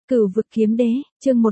Cửu vực kiếm đế, chương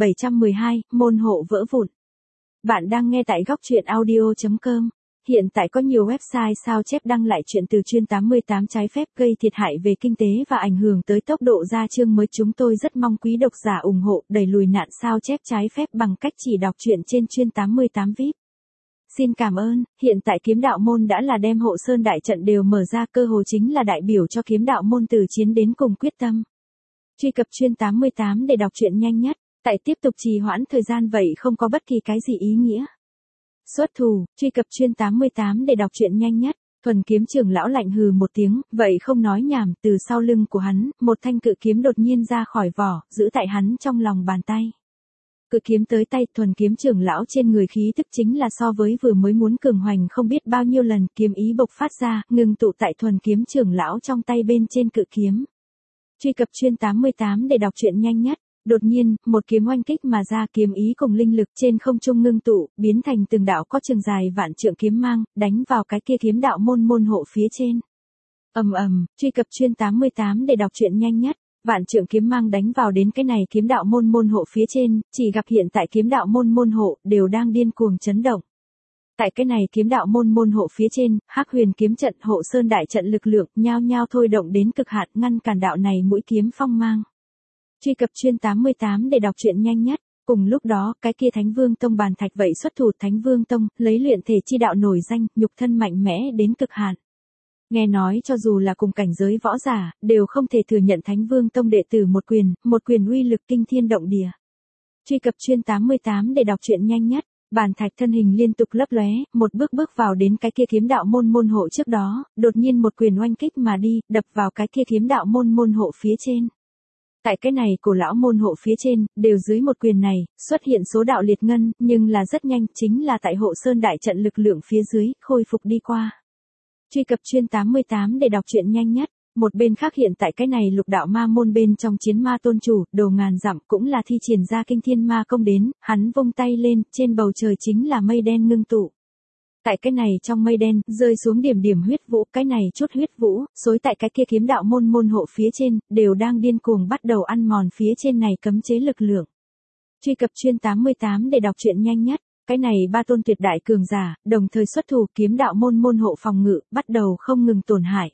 1712, môn hộ vỡ vụn. Bạn đang nghe tại góc truyện audio.com. Hiện tại có nhiều website sao chép đăng lại chuyện từ chuyên 88 trái phép gây thiệt hại về kinh tế và ảnh hưởng tới tốc độ ra chương mới. Chúng tôi rất mong quý độc giả ủng hộ đẩy lùi nạn sao chép trái phép bằng cách chỉ đọc truyện trên chuyên 88 VIP. Xin cảm ơn. Hiện tại kiếm đạo môn đã là đem hộ sơn đại trận đều mở ra, cơ hồ chính là đại biểu cho kiếm đạo môn từ chiến đến cùng quyết tâm. Truy cập chuyên 88 để đọc truyện nhanh nhất. Tại tiếp tục trì hoãn thời gian vậy không có bất kỳ cái gì ý nghĩa. Xuất thủ, truy cập chuyên 88 để đọc truyện nhanh nhất. Thuần kiếm trưởng lão lạnh hừ một tiếng, vậy không nói nhảm, từ sau lưng của hắn, một thanh cự kiếm đột nhiên ra khỏi vỏ, giữ tại hắn trong lòng bàn tay. Cự kiếm tới tay, thuần kiếm trưởng lão trên người khí tức chính là so với vừa mới muốn cường hoành không biết bao nhiêu lần, kiếm ý bộc phát ra, ngừng tụ tại thuần kiếm trưởng lão trong tay bên trên cự kiếm. Truy cập chuyên 88 để đọc truyện nhanh nhất. Đột nhiên, một kiếm oanh kích mà ra, kiếm ý cùng linh lực trên không trung ngưng tụ, biến thành từng đạo có trường dài vạn trượng kiếm mang, đánh vào cái kia kiếm đạo môn hộ phía trên. Ầm ầm, truy cập chuyên 88 để đọc truyện nhanh nhất. Vạn trượng kiếm mang đánh vào đến cái này kiếm đạo môn hộ phía trên, chỉ gặp hiện tại kiếm đạo môn hộ đều đang điên cuồng chấn động. Tại cái này kiếm đạo môn hộ phía trên, Hắc Huyền kiếm trận, hộ sơn đại trận lực lượng nhao nhao thôi động đến cực hạn, ngăn cản đạo này mũi kiếm phong mang. Truy cập chuyên 88 để đọc truyện nhanh nhất. Cùng lúc đó, cái kia Thánh Vương Tông bàn thạch vậy xuất thủ. Thánh Vương Tông lấy luyện thể chi đạo nổi danh, nhục thân mạnh mẽ đến cực hạn. Nghe nói cho dù là cùng cảnh giới võ giả, đều không thể thừa nhận Thánh Vương Tông đệ tử một quyền uy lực kinh thiên động địa. Truy cập chuyên 88 để đọc truyện nhanh nhất. Bàn thạch thân hình liên tục lấp lóe, một bước vào đến cái kia kiếm đạo môn hộ trước đó, đột nhiên một quyền oanh kích mà đi, đập vào cái kia kiếm đạo môn hộ phía trên. Tại cái này cổ lão môn hộ phía trên, đều dưới một quyền này, xuất hiện số đạo liệt ngân, nhưng là rất nhanh, chính là tại hộ sơn đại trận lực lượng phía dưới, khôi phục đi qua. Truy cập chuyên 88 để đọc truyện nhanh nhất. Một bên khác hiện tại cái này lục đạo ma môn bên trong chiến ma tôn chủ, đồ ngàn dặm cũng là thi triển ra kinh thiên ma công đến, hắn vung tay lên, trên bầu trời chính là mây đen ngưng tụ. Tại cái này trong mây đen, rơi xuống điểm huyết vũ, cái này chút huyết vũ, xối tại cái kia kiếm đạo môn hộ phía trên, đều đang điên cuồng bắt đầu ăn mòn phía trên này cấm chế lực lượng. Truy cập chuyên 88 để đọc truyện nhanh nhất. Cái này ba tôn tuyệt đại cường giả, đồng thời xuất thủ, kiếm đạo môn hộ phòng ngự, bắt đầu không ngừng tổn hại.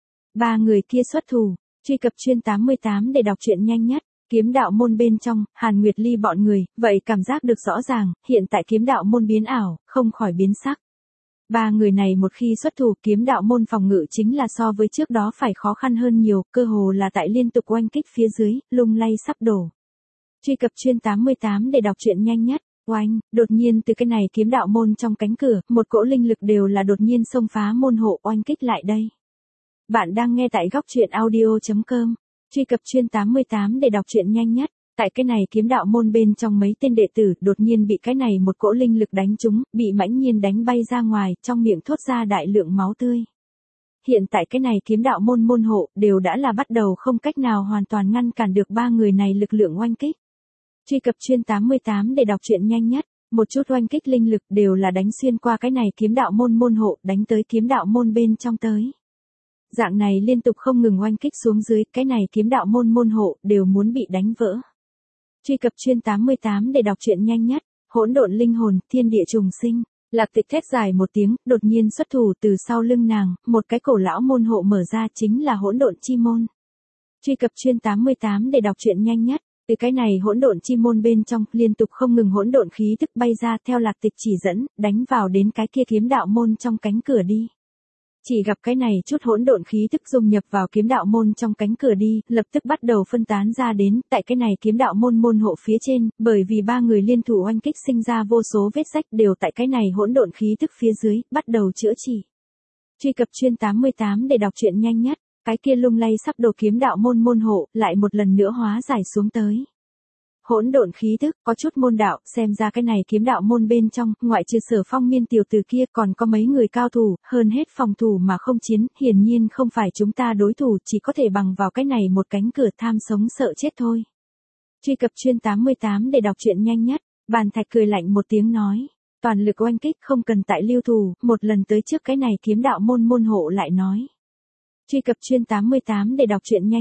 Ba người kia xuất thủ, truy cập chuyên 88 để đọc truyện nhanh nhất. Kiếm đạo môn bên trong, Hàn Nguyệt Ly bọn người, vậy cảm giác được rõ ràng, hiện tại kiếm đạo môn biến ảo, không khỏi biến sắc. Ba người này một khi xuất thủ, kiếm đạo môn phòng ngự chính là so với trước đó phải khó khăn hơn nhiều, cơ hồ là tại liên tục oanh kích phía dưới, lung lay sắp đổ. Truy cập chuyên 88 để đọc truyện nhanh nhất. Oanh, đột nhiên từ cái này kiếm đạo môn trong cánh cửa, một cỗ linh lực đều là đột nhiên xông phá môn hộ oanh kích lại đây. Bạn đang nghe tại góc truyện audio.com. Truy cập chuyên 88 để đọc truyện nhanh nhất. Tại cái này kiếm đạo môn bên trong mấy tên đệ tử đột nhiên bị cái này một cỗ linh lực đánh trúng, bị mãnh nhiên đánh bay ra ngoài, trong miệng thốt ra đại lượng máu tươi. Hiện tại cái này kiếm đạo môn hộ đều đã là bắt đầu không cách nào hoàn toàn ngăn cản được ba người này lực lượng oanh kích. Truy cập chuyên 88 để đọc truyện nhanh nhất. Một chút oanh kích linh lực đều là đánh xuyên qua cái này kiếm đạo môn hộ, đánh tới kiếm đạo môn bên trong tới. Dạng này liên tục không ngừng oanh kích xuống dưới, cái này kiếm đạo môn hộ đều muốn bị đánh vỡ. Truy cập chuyên 88 để đọc truyện nhanh nhất. Hỗn độn linh hồn, thiên địa trùng sinh. Lạc Tịch thét dài một tiếng, đột nhiên xuất thủ, từ sau lưng nàng, một cái cổ lão môn hộ mở ra, chính là hỗn độn chi môn. Truy cập chuyên 88 để đọc truyện nhanh nhất. Từ cái này hỗn độn chi môn bên trong, liên tục không ngừng hỗn độn khí tức bay ra, theo Lạc Tịch chỉ dẫn, đánh vào đến cái kia kiếm đạo môn trong cánh cửa đi. Chỉ gặp cái này chút hỗn độn khí tức dung nhập vào kiếm đạo môn trong cánh cửa đi, lập tức bắt đầu phân tán ra đến, tại cái này kiếm đạo môn hộ phía trên, bởi vì ba người liên thủ oanh kích sinh ra vô số vết rách đều tại cái này hỗn độn khí tức phía dưới, bắt đầu chữa trị. Truy cập chuyên 88 để đọc truyện nhanh nhất. Cái kia lung lay sắp đổ kiếm đạo môn hộ, lại một lần nữa hóa giải xuống tới. Hỗn độn khí tức, có chút môn đạo, xem ra cái này kiếm đạo môn bên trong, ngoại trừ Sở Phong Miên tiểu tử kia còn có mấy người cao thủ, hơn hết phòng thủ mà không chiến, hiển nhiên không phải chúng ta đối thủ, chỉ có thể bằng vào cái này một cánh cửa, tham sống sợ chết thôi. Truy cập chuyên 88 để đọc truyện nhanh nhất. Bàn thạch cười lạnh một tiếng nói, toàn lực oanh kích không cần tại lưu thủ, một lần tới trước cái này kiếm đạo môn hộ lại nói. Truy cập chuyên 88 để đọc truyện nhanh nhất.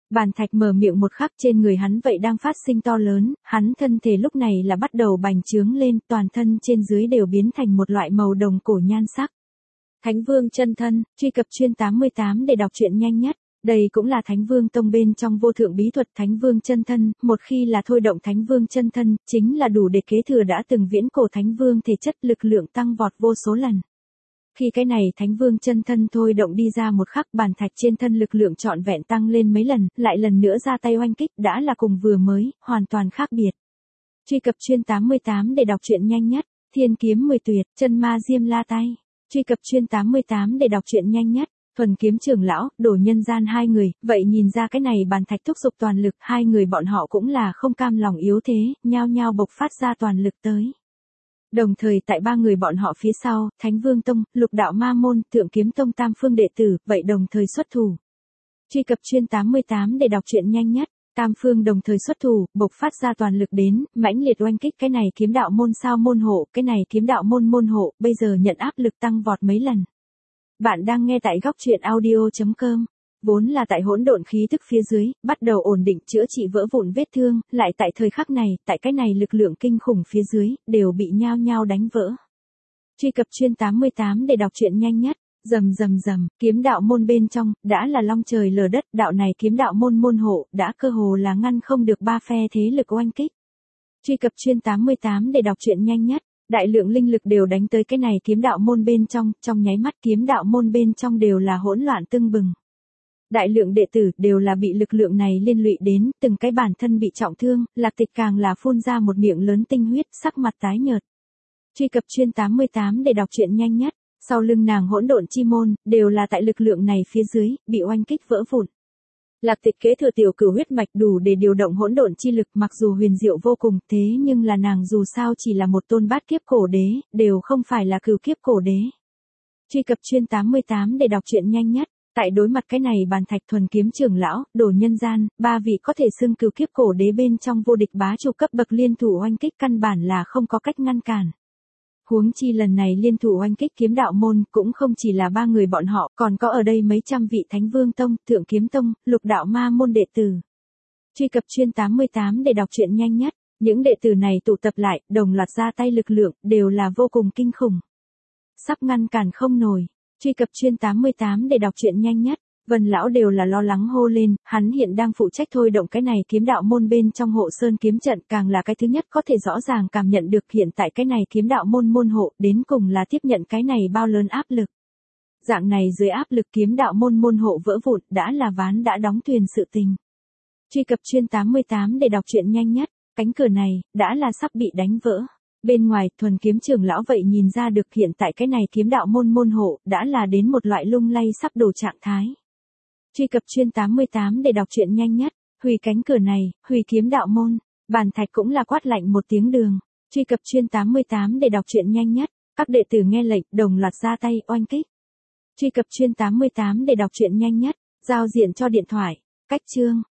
Bàn thạch mở miệng một khắc trên người hắn vậy đang phát sinh to lớn, hắn thân thể lúc này là bắt đầu bành trướng lên, toàn thân trên dưới đều biến thành một loại màu đồng cổ nhan sắc. Thánh Vương chân thân, truy cập chuyên 88 để đọc truyện nhanh nhất. Đây cũng là Thánh Vương Tông bên trong vô thượng bí thuật Thánh Vương chân thân, một khi là thôi động Thánh Vương chân thân, chính là đủ để kế thừa đã từng viễn cổ Thánh Vương thể chất lực lượng tăng vọt vô số lần. Khi cái này Thánh Vương chân thân thôi động đi ra một khắc, bàn thạch trên thân lực lượng trọn vẹn tăng lên mấy lần, lại lần nữa ra tay oanh kích đã là cùng vừa mới, hoàn toàn khác biệt. Truy cập chuyên 88 để đọc truyện nhanh nhất, Thiên kiếm 10 tuyệt, chân ma diêm la tay. Truy cập chuyên 88 để đọc truyện nhanh nhất, Thuần kiếm trưởng lão, Đổ nhân gian hai người, vậy nhìn ra cái này bàn thạch thúc giục toàn lực, hai người bọn họ cũng là không cam lòng yếu thế, nhao nhao bộc phát ra toàn lực tới. Đồng thời tại ba người bọn họ phía sau, Thánh Vương Tông, Lục Đạo Ma Môn, Thượng Kiếm Tông tam phương đệ tử, vậy đồng thời xuất thủ. Truy cập chuyên 88 để đọc truyện nhanh nhất, tam phương đồng thời xuất thủ, bộc phát ra toàn lực đến, mãnh liệt oanh kích cái này kiếm đạo môn sao môn hộ, cái này kiếm đạo môn hộ, bây giờ nhận áp lực tăng vọt mấy lần. Bạn đang nghe tại góc truyện audio.com. Vốn là tại hỗn độn khí tức phía dưới, bắt đầu ổn định chữa trị vỡ vụn vết thương, lại tại thời khắc này, tại cái này lực lượng kinh khủng phía dưới, đều bị nhao nhao đánh vỡ. Truy cập chuyên 88 để đọc truyện nhanh nhất, rầm rầm rầm, kiếm đạo môn bên trong, đã là long trời lở đất, đạo này kiếm đạo môn hộ, đã cơ hồ là ngăn không được ba phe thế lực oanh kích. Truy cập chuyên 88 để đọc truyện nhanh nhất. Đại lượng linh lực đều đánh tới cái này kiếm đạo môn bên trong nháy mắt kiếm đạo môn bên trong đều là hỗn loạn tưng bừng. Đại lượng đệ tử đều là bị lực lượng này liên lụy đến, từng cái bản thân bị trọng thương, Lạc Tịch càng là phun ra một miệng lớn tinh huyết, sắc mặt tái nhợt. Truy cập chuyên 88 để đọc truyện nhanh nhất, sau lưng nàng hỗn độn chi môn, đều là tại lực lượng này phía dưới, bị oanh kích vỡ vụn. Lạc Tịch kế thừa tiểu cửu huyết mạch đủ để điều động hỗn độn chi lực, mặc dù huyền diệu vô cùng, thế nhưng là nàng dù sao chỉ là một tôn bát kiếp cổ đế, đều không phải là cửu kiếp cổ đế. Truy cập chuyên 88 để đọc truyện nhanh nhất, tại đối mặt cái này bàn thạch thuần kiếm trưởng lão, Đổ nhân gian, ba vị có thể xưng cửu kiếp cổ đế bên trong vô địch bá chủ cấp bậc liên thủ oanh kích căn bản là không có cách ngăn cản. Huống chi lần này liên thủ oanh kích kiếm đạo môn, cũng không chỉ là ba người bọn họ, còn có ở đây mấy trăm vị Thánh Vương Tông, Thượng Kiếm Tông, Lục Đạo Ma Môn đệ tử. Truy cập chuyên 88 để đọc truyện nhanh nhất, những đệ tử này tụ tập lại, đồng loạt ra tay lực lượng, đều là vô cùng kinh khủng. Sắp ngăn cản không nổi. Truy cập chuyên 88 để đọc truyện nhanh nhất. Vân lão đều là lo lắng hô lên, hắn hiện đang phụ trách thôi động cái này kiếm đạo môn bên trong hộ sơn kiếm trận, càng là cái thứ nhất có thể rõ ràng cảm nhận được hiện tại cái này kiếm đạo môn hộ, đến cùng là tiếp nhận cái này bao lớn áp lực. Dạng này dưới áp lực kiếm đạo môn hộ vỡ vụn, đã là ván đã đóng thuyền sự tình. Truy cập chuyên 88 để đọc truyện nhanh nhất, cánh cửa này, đã là sắp bị đánh vỡ. Bên ngoài, thuần kiếm trưởng lão vậy nhìn ra được hiện tại cái này kiếm đạo môn hộ, đã là đến một loại lung lay sắp đổ trạng thái. Truy cập chuyên 88 để đọc truyện nhanh nhất, hủy cánh cửa này, hủy kiếm đạo môn, bàn thạch cũng là quát lạnh một tiếng đường. Truy cập chuyên 88 để đọc truyện nhanh nhất, các đệ tử nghe lệnh, đồng loạt ra tay, oanh kích. Truy cập chuyên 88 để đọc truyện nhanh nhất, giao diện cho điện thoại, cách chương.